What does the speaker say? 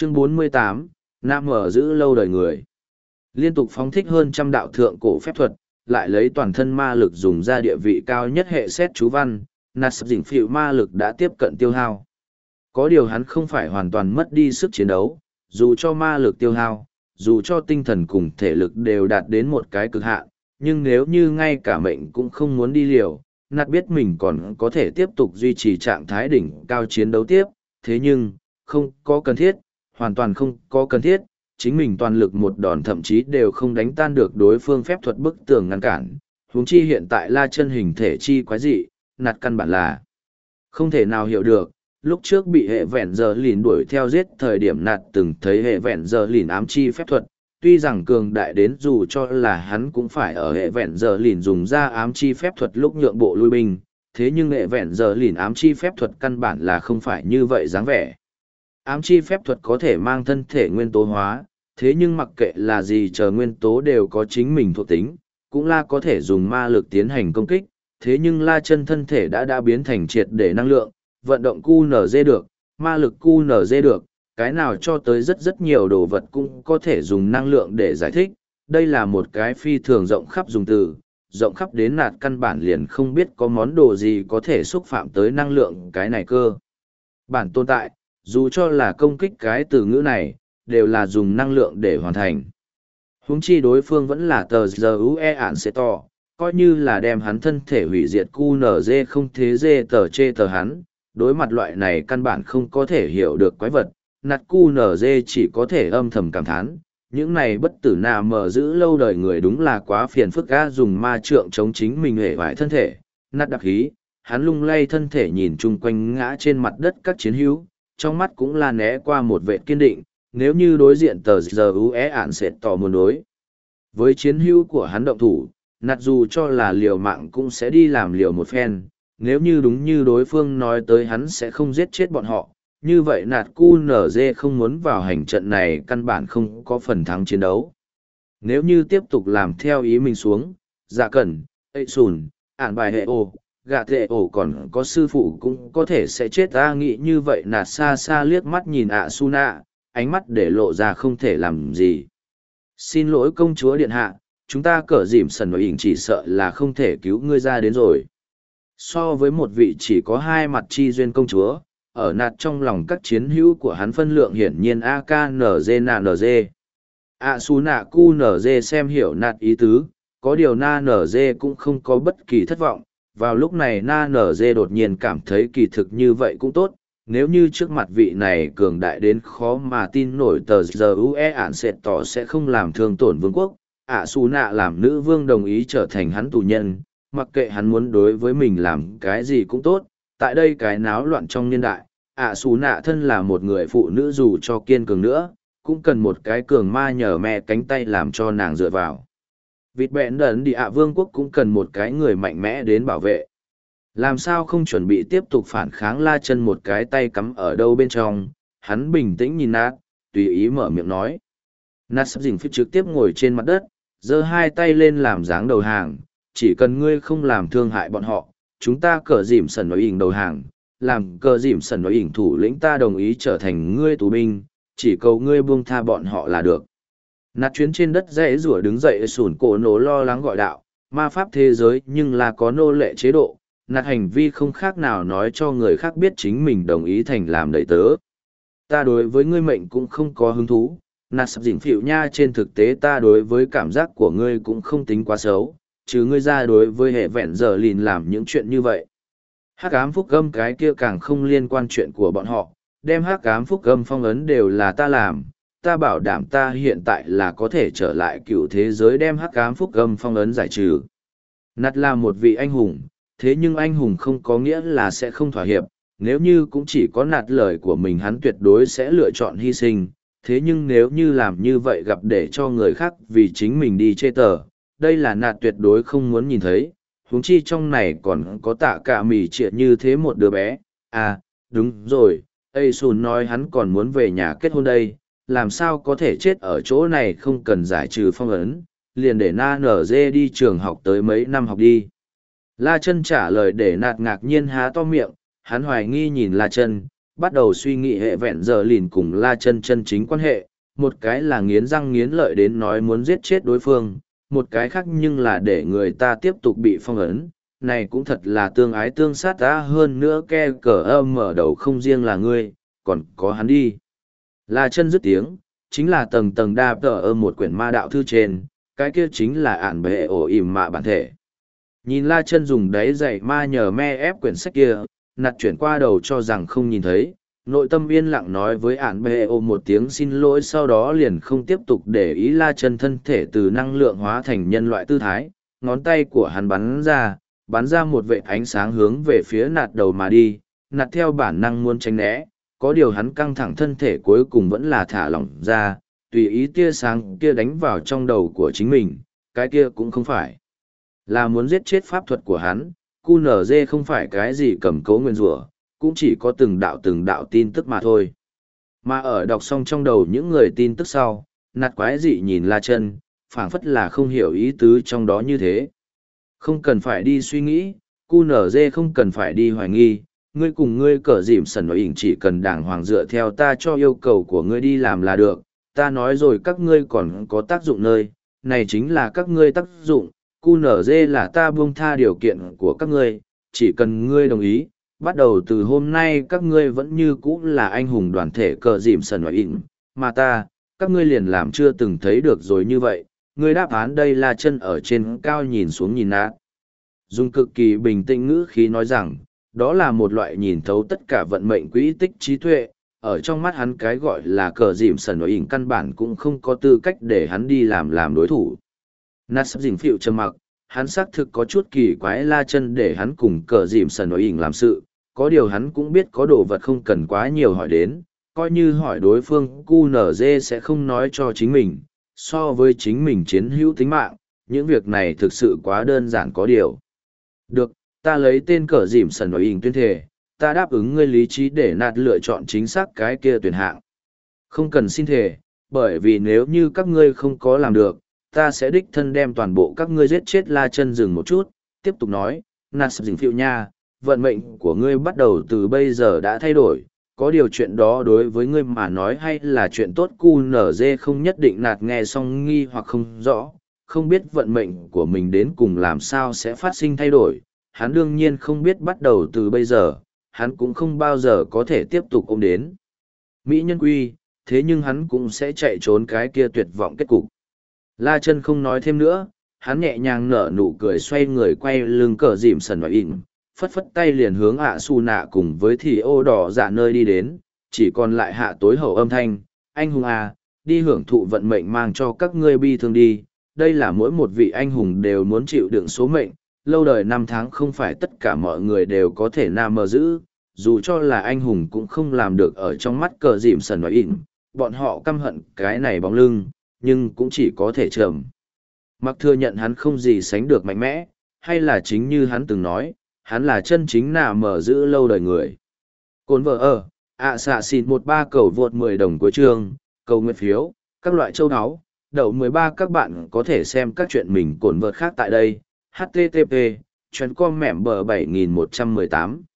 Chương 48, Nam ở giữ lâu đời người. Liên tục phóng thích hơn trăm đạo thượng cổ phép thuật, lại lấy toàn thân ma lực dùng ra địa vị cao nhất hệ xét chú văn, nạt sập dình phịu ma lực đã tiếp cận tiêu hao. Có điều hắn không phải hoàn toàn mất đi sức chiến đấu, dù cho ma lực tiêu hao, dù cho tinh thần cùng thể lực đều đạt đến một cái cực hạn, nhưng nếu như ngay cả mệnh cũng không muốn đi liều, nạt biết mình còn có thể tiếp tục duy trì trạng thái đỉnh cao chiến đấu tiếp, thế nhưng, không có cần thiết, hoàn toàn không có cần thiết, chính mình toàn lực một đòn thậm chí đều không đánh tan được đối phương phép thuật bức tường ngăn cản. Huống chi hiện tại La Chân hình thể chi quái dị, nạt căn bản là không thể nào hiểu được. Lúc trước bị hệ vẹn giờ lìn đuổi theo giết thời điểm nạt từng thấy hệ vẹn giờ lìn ám chi phép thuật, tuy rằng cường đại đến dù cho là hắn cũng phải ở hệ vẹn giờ lìn dùng ra ám chi phép thuật lúc nhượng bộ lui binh, thế nhưng hệ vẹn giờ lìn ám chi phép thuật căn bản là không phải như vậy dáng vẻ. Ám chi phép thuật có thể mang thân thể nguyên tố hóa, thế nhưng mặc kệ là gì chờ nguyên tố đều có chính mình thuộc tính, cũng là có thể dùng ma lực tiến hành công kích, thế nhưng La Chân thân thể đã biến thành triệt để năng lượng, vận động QNZ được, ma lực QNZ được, cái nào cho tới rất nhiều đồ vật cũng có thể dùng năng lượng để giải thích, đây là một cái phi thường rộng khắp dùng từ, rộng khắp đến nạt căn bản liền không biết có món đồ gì có thể xúc phạm tới năng lượng cái này cơ. Bản tồn tại, dù cho là công kích cái từ ngữ này, đều là dùng năng lượng để hoàn thành. Huống chi đối phương vẫn là tờ GUE ản sẽ to, coi như là đem hắn thân thể hủy diệt QNZ không thế dê tờ chê tờ hắn, đối mặt loại này căn bản không có thể hiểu được quái vật, nạt QNZ chỉ có thể âm thầm cảm thán, những này bất tử nào mở giữ lâu đời người đúng là quá phiền phức ga dùng ma trượng chống chính mình hề vải thân thể, nạt đặc khí, hắn lung lay thân thể nhìn chung quanh ngã trên mặt đất các chiến hữu, trong mắt cũng là né qua một vệ kiên định, nếu như đối diện tờ GUE ản sẽ tỏ muốn đối. Với chiến hữu của hắn động thủ, nạt dù cho là liều mạng cũng sẽ đi làm liều một phen, nếu như đúng như đối phương nói tới hắn sẽ không giết chết bọn họ, như vậy nạt QNZ không muốn vào hành trận này căn bản không có phần thắng chiến đấu. Nếu như tiếp tục làm theo ý mình xuống, dạ cẩn, ây sùn, ản bài hệ ồ, gạ thệ ổ còn có sư phụ cũng có thể sẽ chết ta nghĩ như vậy nạt xa xa liếc mắt nhìn ạ su nạ, ánh mắt để lộ ra không thể làm gì. Xin lỗi công chúa điện hạ, chúng ta cỡ dìm sần nội ỉnh chỉ sợ là không thể cứu ngươi ra đến rồi. So với một vị chỉ có hai mặt chi duyên công chúa, ở nạt trong lòng các chiến hữu của hắn phân lượng hiển nhiên AKNZ. ạ su nạ QNZ xem hiểu nạt ý tứ, có điều na NZ cũng không có bất kỳ thất vọng. Vào lúc này na NZ đột nhiên cảm thấy kỳ thực như vậy cũng tốt, nếu như trước mặt vị này cường đại đến khó mà tin nổi tờ GUE ản sệt tỏ sẽ không làm thương tổn vương quốc, ạ su nạ làm nữ vương đồng ý trở thành hắn tù nhân, mặc kệ hắn muốn đối với mình làm cái gì cũng tốt, tại đây cái náo loạn trong niên đại, ạ su nạ thân là một người phụ nữ dù cho kiên cường nữa, cũng cần một cái cường ma nhờ mẹ cánh tay làm cho nàng dựa vào. Vịt bẹn đần đi ạ vương quốc cũng cần một cái người mạnh mẽ đến bảo vệ. Làm sao không chuẩn bị tiếp tục phản kháng La Chân một cái tay cắm ở đâu bên trong, hắn bình tĩnh nhìn nạt, tùy ý mở miệng nói. Nạt sắp dình phích trực tiếp ngồi trên mặt đất, giơ hai tay lên làm dáng đầu hàng, chỉ cần ngươi không làm thương hại bọn họ, chúng ta cờ dìm sần nói ỉnh đầu hàng, làm cờ dìm sần nói ỉnh thủ lĩnh ta đồng ý trở thành ngươi tù binh, chỉ cầu ngươi buông tha bọn họ là được. Nạt chuyến trên đất dãy rủa đứng dậy sủn cổ nổ lo lắng gọi đạo, ma pháp thế giới nhưng là có nô lệ chế độ, nạt hành vi không khác nào nói cho người khác biết chính mình đồng ý thành làm đầy tớ. Ta đối với ngươi mệnh cũng không có hứng thú, nạt sắp dĩnh phịu nha trên thực tế ta đối với cảm giác của ngươi cũng không tính quá xấu, chứ ngươi ra đối với hệ vẹn giờ lìn làm những chuyện như vậy. Hắc ám phúc âm cái kia càng không liên quan chuyện của bọn họ, đem hắc ám phúc âm phong ấn đều là ta làm. Ta bảo đảm ta hiện tại là có thể trở lại cựu thế giới đem hắc ám phúc âm phong ấn giải trừ. Nạt là một vị anh hùng, thế nhưng anh hùng không có nghĩa là sẽ không thỏa hiệp, nếu như cũng chỉ có nạt lời của mình hắn tuyệt đối sẽ lựa chọn hy sinh, thế nhưng nếu như làm như vậy gặp để cho người khác vì chính mình đi chê tờ, đây là nạt tuyệt đối không muốn nhìn thấy, huống chi trong này còn có tạ cả mì triệt như thế một đứa bé. À, đúng rồi, Asun nói hắn còn muốn về nhà kết hôn đây, làm sao có thể chết ở chỗ này không cần giải trừ phong ấn, liền để na nở dê đi trường học tới mấy năm học đi. La Chân trả lời để nạt ngạc nhiên há to miệng, hắn hoài nghi nhìn La Chân, bắt đầu suy nghĩ hệ vẹn giờ lìn cùng La Chân chân chính quan hệ, một cái là nghiến răng nghiến lợi đến nói muốn giết chết đối phương, một cái khác nhưng là để người ta tiếp tục bị phong ấn. Này cũng thật là tương ái tương sát ta, hơn nữa ke cờ âm mở đầu không riêng là ngươi, còn có hắn đi. La Chân dứt tiếng, chính là tầng tầng đa tờ ở một quyển ma đạo thư trên, cái kia chính là ản bệ ổ ỉm mạ bản thể. Nhìn La Chân dùng đáy giày ma nhờ me ép quyển sách kia, nặt chuyển qua đầu cho rằng không nhìn thấy, nội tâm yên lặng nói với ản bệ ổ một tiếng xin lỗi, sau đó liền không tiếp tục để ý. La Chân thân thể từ năng lượng hóa thành nhân loại tư thái, ngón tay của hắn bắn ra một vệt ánh sáng hướng về phía nạt đầu mà đi. Nạt theo bản năng muốn tránh né, có điều hắn căng thẳng thân thể cuối cùng vẫn là thả lỏng ra, tùy ý tia sáng kia đánh vào trong đầu của chính mình, cái kia cũng không phải là muốn giết chết pháp thuật của hắn. QNZ không phải cái gì cầm cố nguyên rủa, cũng chỉ có từng đạo tin tức mà thôi. Mà ở đọc xong trong đầu những người tin tức sau, nạt quái dị nhìn La Chân, phảng phất là không hiểu ý tứ trong đó như thế. Không cần phải đi suy nghĩ, QNZ không cần phải đi hoài nghi, ngươi cùng ngươi cờ dìm sần nói ỉnh chỉ cần đàng hoàng dựa theo ta cho yêu cầu của ngươi đi làm là được. Ta nói rồi các ngươi còn có tác dụng nơi, này chính là các ngươi tác dụng. QNZ là ta buông tha điều kiện của các ngươi, chỉ cần ngươi đồng ý, bắt đầu từ hôm nay các ngươi vẫn như cũ là anh hùng đoàn thể cờ dìm sần nói ỉnh, mà các ngươi liền làm chưa từng thấy được rồi như vậy. Ngươi đáp án đây là chân ở trên cao nhìn xuống nhìn nát. Dùng cực kỳ bình tĩnh ngữ khí nói rằng, đó là một loại nhìn thấu tất cả vận mệnh quỹ tích trí tuệ, ở trong mắt hắn cái gọi là cờ dìm sần nội ỉnh căn bản cũng không có tư cách để hắn đi làm đối thủ. Nát sắp dình phịu trầm mặc, hắn xác thực có chút kỳ quái La Chân để hắn cùng cờ dìm sần nội ỉnh làm sự, có điều hắn cũng biết có đồ vật không cần quá nhiều hỏi đến, coi như hỏi đối phương QNZ sẽ không nói cho chính mình, so với chính mình chiến hữu tính mạng, những việc này thực sự quá đơn giản có điều. Được, ta lấy tên cờ dìm sần nội ỉnh tuyên thể, ta đáp ứng ngươi lý trí để nạt lựa chọn chính xác cái kia tuyển hạng. Không cần xin thể, bởi vì nếu như các ngươi không có làm được, ta sẽ đích thân đem toàn bộ các ngươi giết chết. La Chân dừng một chút, tiếp tục nói, nạt sập dình phiêu nha, vận mệnh của ngươi bắt đầu từ bây giờ đã thay đổi, có điều chuyện đó đối với ngươi mà nói hay là chuyện tốt. QNZ không nhất định. Nạt nghe xong nghi hoặc không rõ, không biết vận mệnh của mình đến cùng làm sao sẽ phát sinh thay đổi. Hắn đương nhiên không biết bắt đầu từ bây giờ, hắn cũng không bao giờ có thể tiếp tục ôm đến Mỹ nhân quy, thế nhưng hắn cũng sẽ chạy trốn cái kia tuyệt vọng kết cục. La Chân không nói thêm nữa, hắn nhẹ nhàng nở nụ cười xoay người quay lưng cờ dìm sần ngoài ỉn, phất phất tay liền hướng ạ su nạ cùng với thì ô đỏ dạ nơi đi đến, chỉ còn lại hạ tối hậu âm thanh, anh hùng à, đi hưởng thụ vận mệnh mang cho các ngươi bi thương đi, đây là mỗi một vị anh hùng đều muốn chịu đựng số mệnh, lâu đời năm tháng không phải tất cả mọi người đều có thể nam mơ giữ, dù cho là anh hùng cũng không làm được. Ở trong mắt cờ dìm sần ngoài ỉn, bọn họ căm hận cái này bóng lưng, nhưng cũng chỉ có thể trầm mặc thừa nhận hắn không gì sánh được mạnh mẽ, hay là chính như hắn từng nói, hắn là chân chính nà mở giữ lâu đời người. Cồn vợ ở, xạ xịt 13 cầu vượt 10 đồng cuối chương, cầu nguyện phiếu, các loại châu áo, đậu 13. Các bạn có thể xem các chuyện mình cồn vợt khác tại đây. http://com mẻm bờ 7118